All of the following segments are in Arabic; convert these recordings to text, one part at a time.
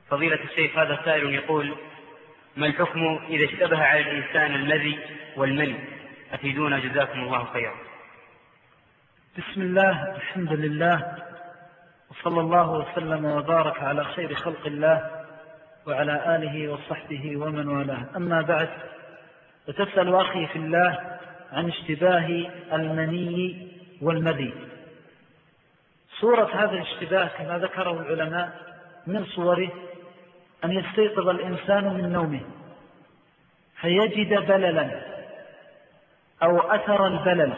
فضيلة الشيخ، هذا سائل يقول: ما الحكم إذا اشتبه على الإنسان المذي والمني؟ أفيدونا جزاكم الله خيرا. بسم الله، الحمد لله، وصلى الله وسلم وبارك على خير خلق الله وعلى آله وصحبه ومن والاه. أما بعد، وتسأل أخي في الله عن اشتباه المني والمذي. صورة هذا الاشتباه كما ذكره العلماء من صوره أن يستيقظ الإنسان من نومه فيجد بللا أو أثر البلل،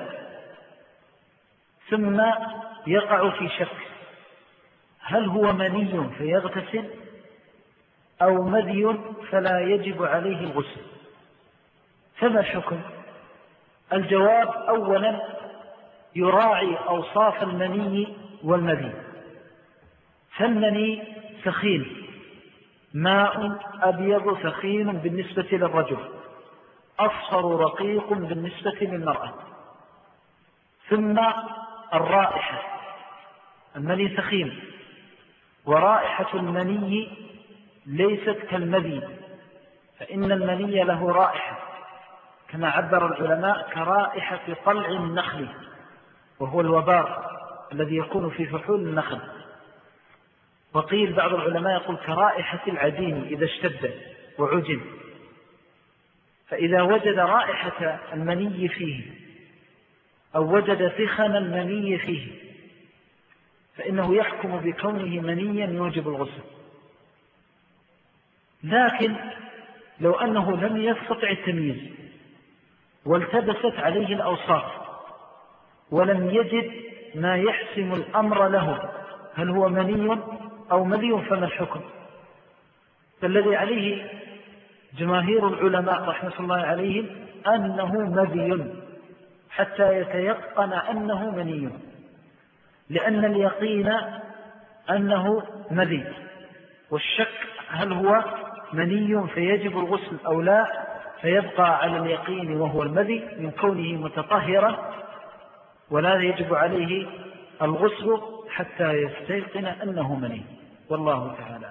ثم يقع في شك هل هو مني فيغتسل أو مذي فلا يجب عليه الغسل. فما الحكم؟ الجواب: أولا يراعي أوصاف المني والمذي. فالمني ثخين، ماء أبيض ثخين بالنسبة للرجل، أصفر رقيق بالنسبة للمرأة. ثم الرائحة، المني ثخين ورائحة المني ليست كالمذي، فإن المني له رائحة كما عبر العلماء كرائحة طلع النخل، وهو الوبار الذي يكون في فحول النخل. وقيل بعض العلماء يقول كرائحة العجين إذا اشتد وعجن. فإذا وجد رائحة المني فيه أو وجد ثخن المني فيه فإنه يحكم بكونه منيا يوجب الغسل. لكن لو أنه لم يستطع التمييز والتبست عليه الأوصاف ولم يجد ما يحسم الأمر له هل هو مني أو مذي، فما الحكم؟ فالذي عليه جماهير العلماء رحمة الله عليهم أنه مذي حتى يتيقن أنه مني، لأن اليقين أنه مذي، والشك هل هو مني فيجب الغسل أو لا، فيبقى على اليقين وهو المذي من كونه متطهرا، ولا يجب عليه الغسل حتى يستيقن أنه مني. والله تعالى.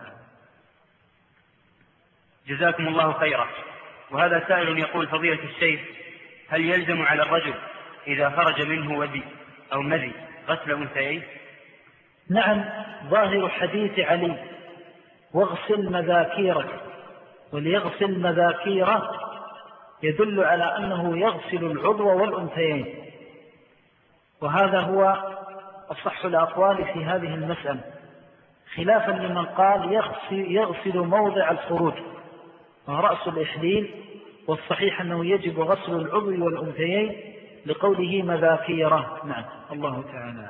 جزاكم الله خيرا. وهذا سائل يقول: فضيلة الشيخ، هل يلزم على الرجل إذا خرج منه ودي أو مذي غسل أنثيين؟ نعم، ظاهر حديث علي: واغسل مذاكيرك، وليغسل مذاكيره، يدل على أنه يغسل العضو والأنثيين، وهذا هو أصح الأقوال في هذه المسألة، خلافا لمن قال يغسل موضع الخروج ورأس الإحليل، والصحيح أنه يجب غسل العضو والأنثيين لقوله مذاكيره. نعم، الله تعالى.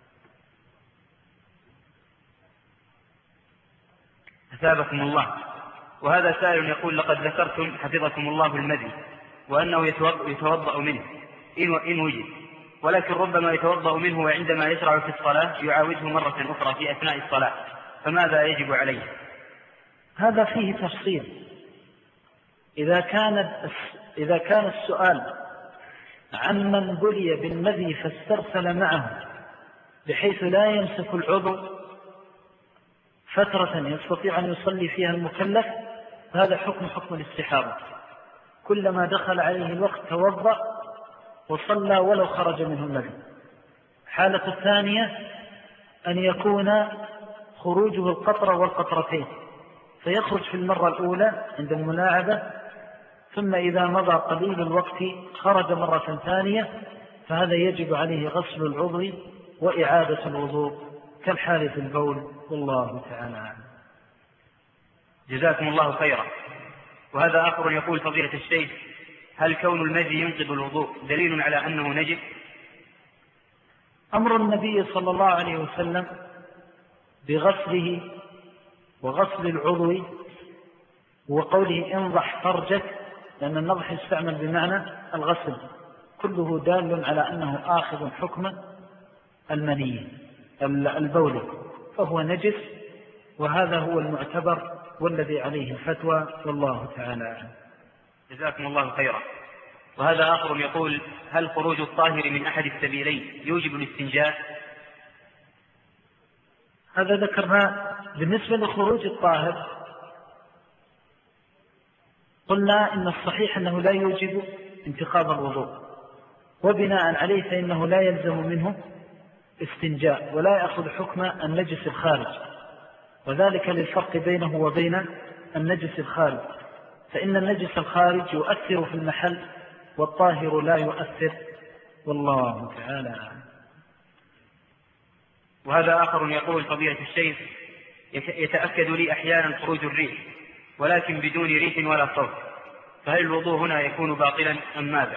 أثابكم الله. وهذا سائل يقول: لقد ذكرتم حفظكم الله المذي وأنه يتوضأ منه إن وجد، ولكن ربما يتوضأ منه وعندما يشرع في الصلاة يعاوده مرة أخرى في أثناء الصلاة، فماذا يجب عليه؟ هذا فيه تفصيل. إذا كان السؤال عن من بلي بالمذي فاسترسل معه بحيث لا يمسك العضو فترة يستطيع أن يصلي فيها المكلف، هذا حكم الاستحاضة، كلما دخل عليه الوقت توضأ وصلى ولو خرج منه المذي. حالة الثانية أن يكون خروجه القطرة والقطرتين، فيخرج في المرة الأولى عند الملاعبة، ثم إذا مضى قليل الوقت خرج مرة ثانية، فهذا يجب عليه غسل العضو وإعادة الوضوء كالحال في البول. والله تعالى. جزاكم الله خيرا. وهذا آخر يقول: فضيلة الشيخ، هل كون المذي ينقض الوضوء دليل على أنه نجس؟ أمر النبي صلى الله عليه وسلم بغسله وغسل العضو وقوله انضح فرجك، لأن النضح يستعمل بمعنى الغسل، كله دال على أنه آخذ حكم المني البول، فهو نجس، وهذا هو المعتبر والذي عليه الفتوى. والله تعالى. جزاكم الله خيرا. وهذا آخر يقول: هل خروج الطاهر من أحد السبيلين يوجب الاستنجاء؟ هذا ذكرنا بالنسبة لخروج الطاهر قلنا إن الصحيح أنه لا يوجب انتقاض الوضوء، وبناء عليه فإنه لا يلزم منه استنجاء ولا يأخذ حكم النجس الخارج، وذلك للفرق بينه وبين النجس الخارج، فإن النجس الخارج يؤثر في المحل والطاهر لا يؤثر، والله تعالى أعلم. وهذا آخر يقول فضيلة الشيخ يتأكد لي أحيانا خروج الريح ولكن بدون ريح ولا صوت، فهل الوضوء هنا يكون باطلا أم ماذا؟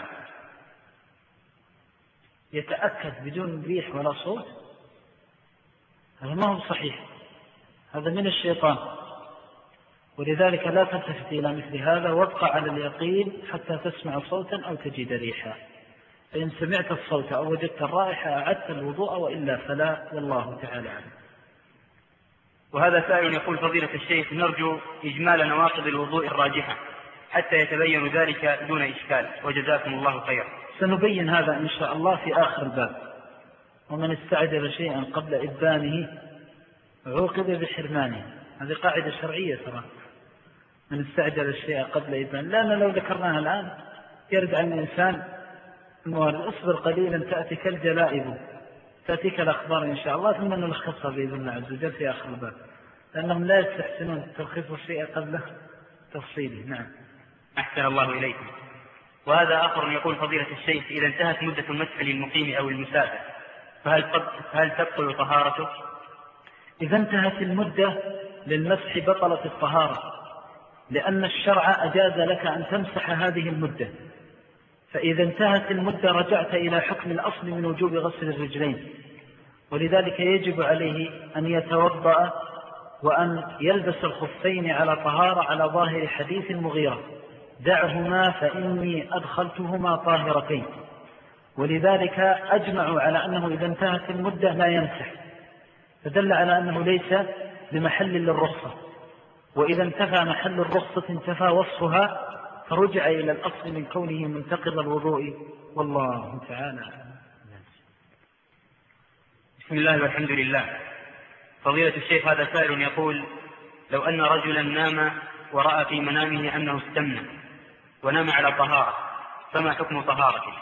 يتأكد بدون ريح ولا صوت، هذا ما هو صحيح، هذا من الشيطان، ولذلك لا تلتفت إلى مثل هذا، وابقى على اليقين حتى تسمع صوتا أو تجد ريحا، فإن سمعت الصوت أو وجدت الرائحة أعدت الوضوء، وإلا فلا، والله تعالى عنه. وهذا سائل يقول فضيلة الشيخ نرجو إجمال نواقض الوضوء الراجحة حتى يتبين ذلك دون إشكال، وجزاكم الله خيرا. سنبين هذا إن شاء الله في آخر الباب. ومن استعجل شيئا قبل إبانه عوقب بحرمانه، هذه قاعدة شرعية ترى، من استعجل الشيء قبل إبانه، لأن لو ذكرناها الآن يرد عن الإنسان الموارد، اصبر قليلا تأتيك الجلائب، تأتيك الأخبار إن شاء الله، ثم نلخصها بإذن الله عز وجل في آخر الباب، لأنهم لا يستحسنون تلخيص الشيء قبل تفصيله. نعم. أحسن الله إليكم. وهذا آخر يقول فضيلة الشيخ إذا انتهت مدة المسح للمقيم أو المسافر فهل تبطل طهارته؟ إذا انتهت المدة للمسح بطلت الطهارة، لأن الشرع أجاز لك أن تمسح هذه المدة، فإذا انتهت المدة رجعت إلى حكم الأصل من وجوب غسل الرجلين، ولذلك يجب عليه أن يتوضأ وأن يلبس الخفين على طهارة على ظاهر حديث المغيرة دعهما فإني أدخلتهما طاهرتين، ولذلك أجمعوا على أنه إذا انتهت المدة لا يمسح، فدل على أنه ليس بمحل للرخصة، وإذا انتفى محل الرخصة انتفى وصفها، فرجع إلى الأصل من كونه منتقض الوضوء، والله تعالى. بسم الله والحمد لله. فضيلة الشيخ هذا سائل يقول لو أن رجلا نام ورأى في منامه أنه استمنى ونام على طهارة فما حكم طهارته؟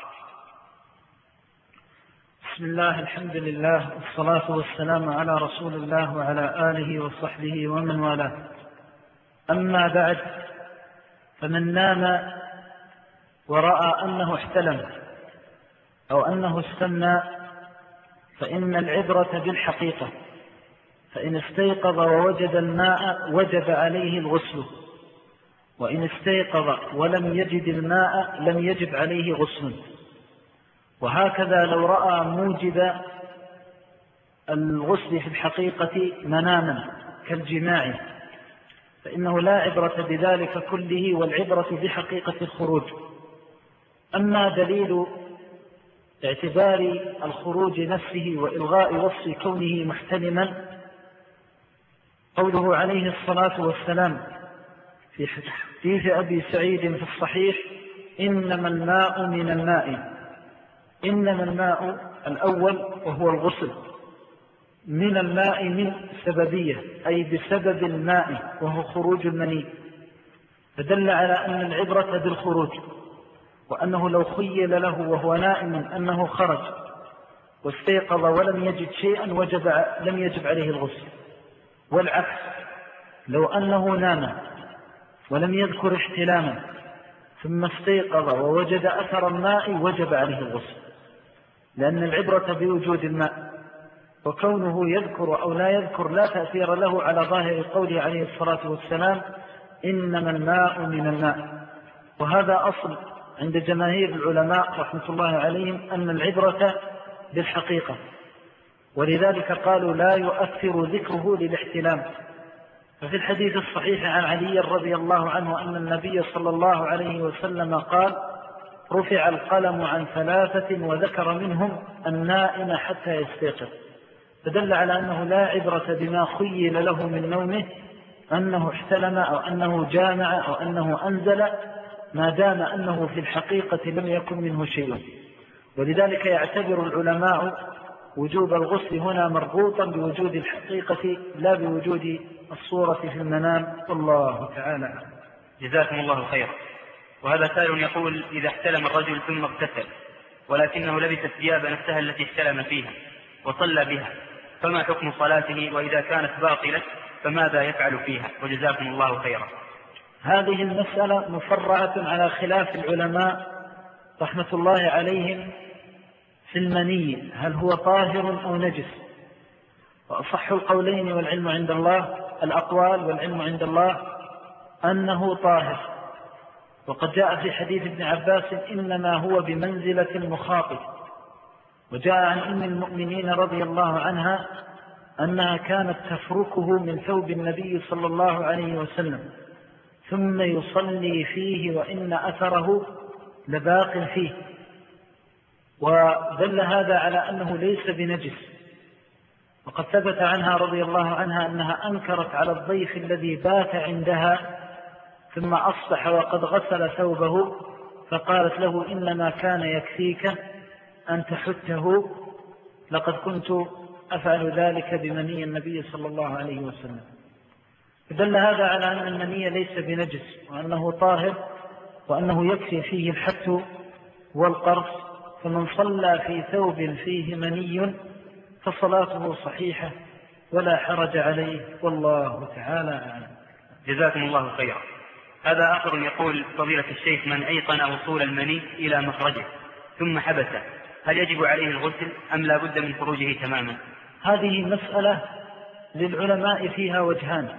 بسم الله الحمد لله والصلاة والسلام على رسول الله وعلى آله وصحبه ومن والاه. أما بعد، فمن نام ورأى أنه احتلم أو أنه استمنى فإن العبرة بالحقيقة، فإن استيقظ ووجد الماء وجب عليه الغسل، وإن استيقظ ولم يجد الماء لم يجب عليه غسل. وهكذا لو رأى موجب الغسل في الحقيقة مناما كالجماع فإنه لا عبرة بذلك كله، والعبرة بحقيقة الخروج. أما دليل اعتبار الخروج نفسه وإلغاء وصف كونه محتلما قوله عليه الصلاة والسلام في حديث أبي سعيد في الصحيح إنما الماء من الماء، إنما الماء الأول وهو الغسل، من الماء من سببية أي بسبب الماء وهو خروج المني، فدل على أن العبرة بالخروج، وأنه لو خيل له وهو نائم أنه خرج واستيقظ ولم يجد شيئا لم يجب عليه الغسل. والعكس، لو أنه نام ولم يذكر احتلاما ثم استيقظ ووجد أثر الماء وجب عليه الغسل، لأن العبرة بوجود الماء، وكونه يذكر أو لا يذكر لا تأثير له على ظاهر قوله عليه الصلاة والسلام إنما الماء من الماء. وهذا أصل عند جماهير العلماء رحمة الله عليهم أن العبرة بالحقيقة، ولذلك قالوا لا يؤثر ذكره للاحتلام. ففي الحديث الصحيح عن علي رضي الله عنه أن النبي صلى الله عليه وسلم قال رفع القلم عن 3 وذكر منهم النائم حتى يستيقظ، فدل على أنه لا عبرة بما خيل له من نومه أنه احتلم أو أنه جامع أو أنه أنزل، ما دام أنه في الحقيقة لم يكن منه شيء. ولذلك يعتبر العلماء وجوب الغسل هنا مربوطا بوجود الحقيقة لا بوجود الصورة في المنام، والله تعالى. جزاكم الله خيرا. وهذا سائل يقول: إذا احتلم الرجل ثم اغتسل ولكنه لبس الثياب نفسها التي احتلم فيها وصلى بها، فما حكم صلاته؟ وإذا كانت باطلة فماذا يفعل فيها؟ وجزاكم الله خيرا. هذه المسألة مفرعة على خلاف العلماء رحمة الله عليهم في المني، هل هو طاهر أو نجس؟ وأصح القولين والعلم عند الله، الأقوال والعلم عند الله أنه طاهر. وقد جاء في حديث ابن عباس: إنما هو بمنزلة المخاطب. وجاء عن أم المؤمنين رضي الله عنها أنها كانت تفركه من ثوب النبي صلى الله عليه وسلم ثم يصلي فيه وإن أثره لباق فيه، ودل هذا على أنه ليس بنجس. وقد ثبت عنها رضي الله عنها أنها أنكرت على الضيف الذي بات عندها ثم أصبح وقد غسل ثوبه فقالت له: إنما كان يكفيك أن تحته، لقد كنت أفعل ذلك بمني النبي صلى الله عليه وسلم. فدل هذا على أن المني ليس بنجس وأنه طاهر وأنه يكفي فيه الحت والقرص، فمن صلى في ثوب فيه مني فصلاته صحيحة ولا حرج عليه، والله تعالى أعلم. جزاكم الله خيرا. هذا آخر يقول: فضيلة الشيخ، من أيقن وصول المني إلى مخرجه ثم حبسه، هل يجب عليه الغسل أم لا بد من خروجه تماما؟ هذه مسألة للعلماء فيها وجهان،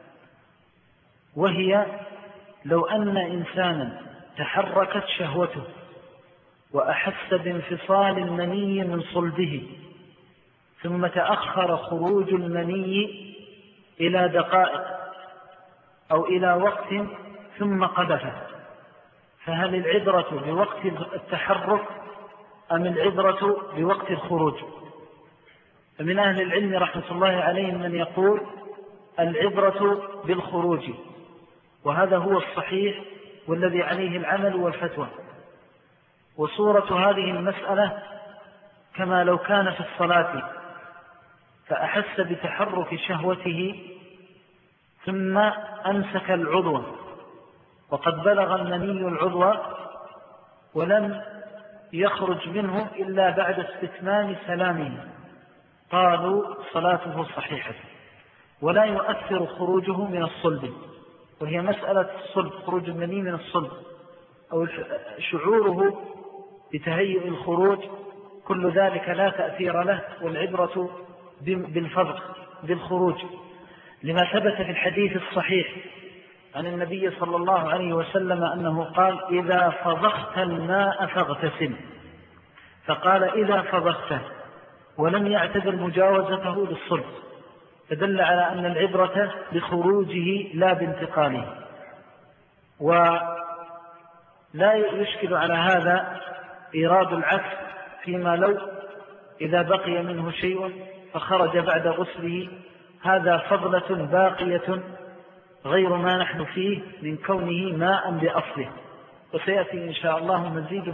وهي لو أن إنسانا تحركت شهوته وأحس بانفصال المني من صلبه ثم تأخر خروج المني إلى دقائق أو إلى وقت ثم قذفه، فهل العبرة بوقت التحرك أم العبرة بوقت الخروج؟ فمن أهل العلم رحمة الله عليهم من يقول العبرة بالخروج، وهذا هو الصحيح والذي عليه العمل والفتوى. وصورة هذه المسألة كما لو كان في الصلاة فأحس بتحرك شهوته ثم أمسك العضو وقد بلغ المني العضو ولم يخرج منه إلا بعد استتمام سلامه، قالوا صلاته صحيحة ولا يؤثر خروجه من الصلب. وهي مسألة الصلب، خروج المني من الصلب أو شعوره بتهيئ الخروج، كل ذلك لا تأثير له، والعبرة بالفضق بالخروج، لما ثبت في الحديث الصحيح عن النبي صلى الله عليه وسلم أنه قال: إذا فضخت الماء فاغتسل، فقال: إذا فضخته، ولم يعتبر مجاوزته للصلب، فدل على أن العبرة بخروجه لا بانتقاله. ولا يشكل على هذا إيراد العكس فيما لو إذا بقي منه شيء فخرج بعد غسله، هذا فضلة باقية غير ما نحن فيه من كونه ماء بأصله، وسيأتي إن شاء الله مزيد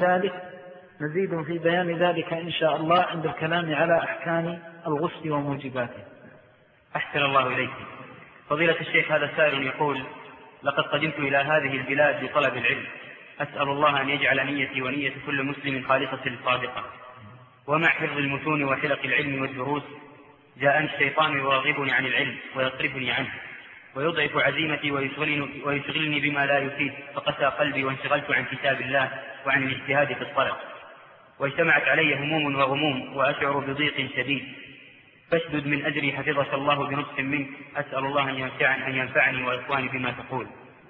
في بيان ذلك إن شاء الله عند الكلام على أحكام الغسل وموجباته. أحسن الله إليكم. فضيلة الشيخ، هذا سائل يقول: لقد قدمت إلى هذه البلاد لطلب العلم، أسأل الله أن يجعل نيتي ونية كل مسلم خالصة صادقة، ومع حفظ المتون وحلق العلم والدروس جاءني الشيطان يراغبني عن العلم ويصرفني عنه ويضعف عزيمتي ويشغلني بما لا يفيد، فقسى قلبي وانشغلت عن كتاب الله وعن الاجتهاد في الطلب، واجتمعت علي هموم وغموم وأشعر بضيق شديد، فاشدد من أجري حفظك الله بنصح منك، أسأل الله أن ينفعني وإخواني بما تقول.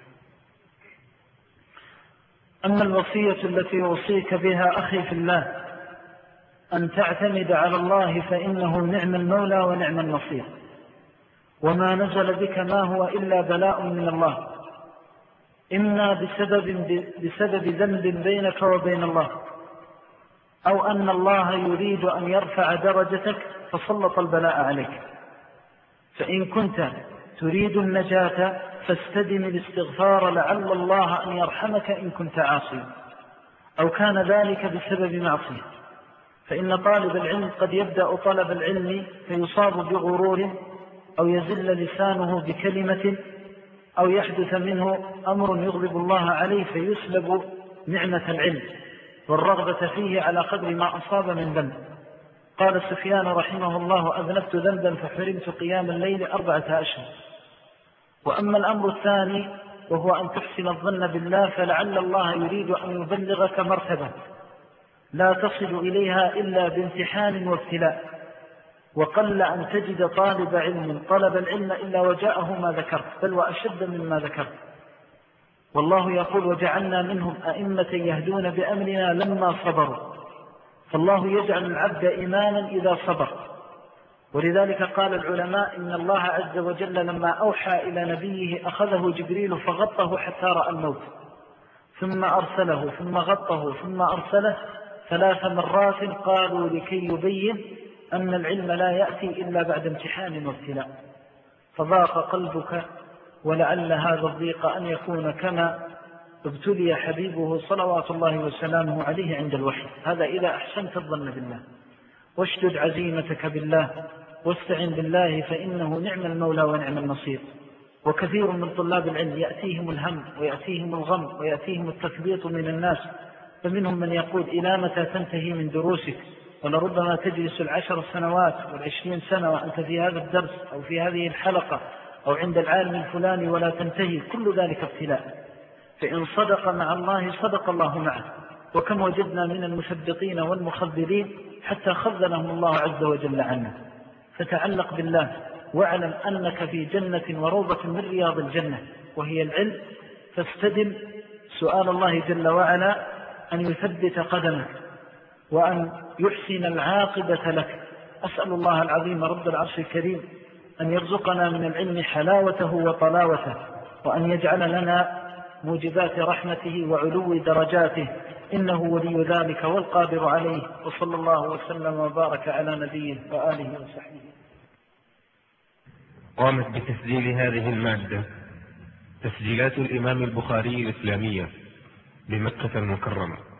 أما الوصية التي يوصيك بها أخي في الله أن تعتمد على الله، فإنه نعم المولى ونعم النصير، وما نزل بك ما هو إلا بلاء من الله، إما بسبب ذنب بينك وبين الله، أو أن الله يريد أن يرفع درجتك فسلط البلاء عليك. فإن كنت تريد النجاة فاستدم الاستغفار لعل الله أن يرحمك إن كنت عاصيا، أو كان ذلك بسبب معصية، فإن طالب العلم قد يبدأ طلب العلم فيصاب بغرور أو يزل لسانه بكلمة أو يحدث منه أمر يغضب الله عليه فيسلب نعمة العلم والرغبة فيه على قدر ما أصاب من ذنب. قال سفيان رحمه الله: أذنبت ذنبا فحرمت قيام الليل 4 أشهر. وأما الأمر الثاني وهو أن تحسن الظن بالله، فلعل الله يريد أن يبلغك مرتبة لا تصل إليها إلا بامتحان وابتلاء، وقل أن تجد طالب علم طلب العلم إلا وجاءه ما ذكرت، بل وأشد مما ذكرت. والله يقول: وجعلنا منهم أئمة يهدون بأمرنا لما صبروا. فالله يجعل العبد إماما إذا صبر. ولذلك قال العلماء: إن الله عز وجل لما أوحى إلى نبيه أخذه جبريل فغطه حتى رأى الموت، ثم أرسله، ثم غطه، ثم أرسله 3 مرات، قالوا لكي يبين أن العلم لا يأتي إلا بعد امتحان وابتلاء. فضاق قلبك، ولعل هذا الضيق أن يكون كما ابتلي حبيبه صلوات الله وسلامه عليه عند الوحي. هذا إذا أحسنت الظن بالله. واشدد عزيمتك بالله واستعن بالله، فإنه نعم المولى ونعم النصير. وكثير من طلاب العلم يأتيهم الهم ويأتيهم الغم ويأتيهم التثبيط من الناس، فمنهم من يقول: إلى متى تنتهي من دروسك؟ ولربما تجلس 10 سنوات و20 سنة وأنت في هذا الدرس أو في هذه الحلقة أو عند العالم الفلاني ولا تنتهي. كل ذلك ابتلاء، فإن صدق مع الله صدق الله معه. وكم وجدنا من المثبطين والمخذلين حتى خذلهم الله عز وجل عنا. فتعلق بالله واعلم أنك في جنة وروضة من رياض الجنة وهي العلم، فاستدم سؤال الله جل وعلا أن يثبت قدمك وأن يحسن العاقبة لك. أسأل الله العظيم رب العرش الكريم أن يرزقنا من العلم حلاوته وطلاوته، وأن يجعل لنا موجبات رحمته وعلو درجاته، إنه ولي ذلك والقادر عليه. وصلى الله وسلم وبارك على نبيه وآله وصحبه. قامت بتسجيل هذه المادة تسجيلات الإمام البخاري الإسلامية بمكة المكرمة.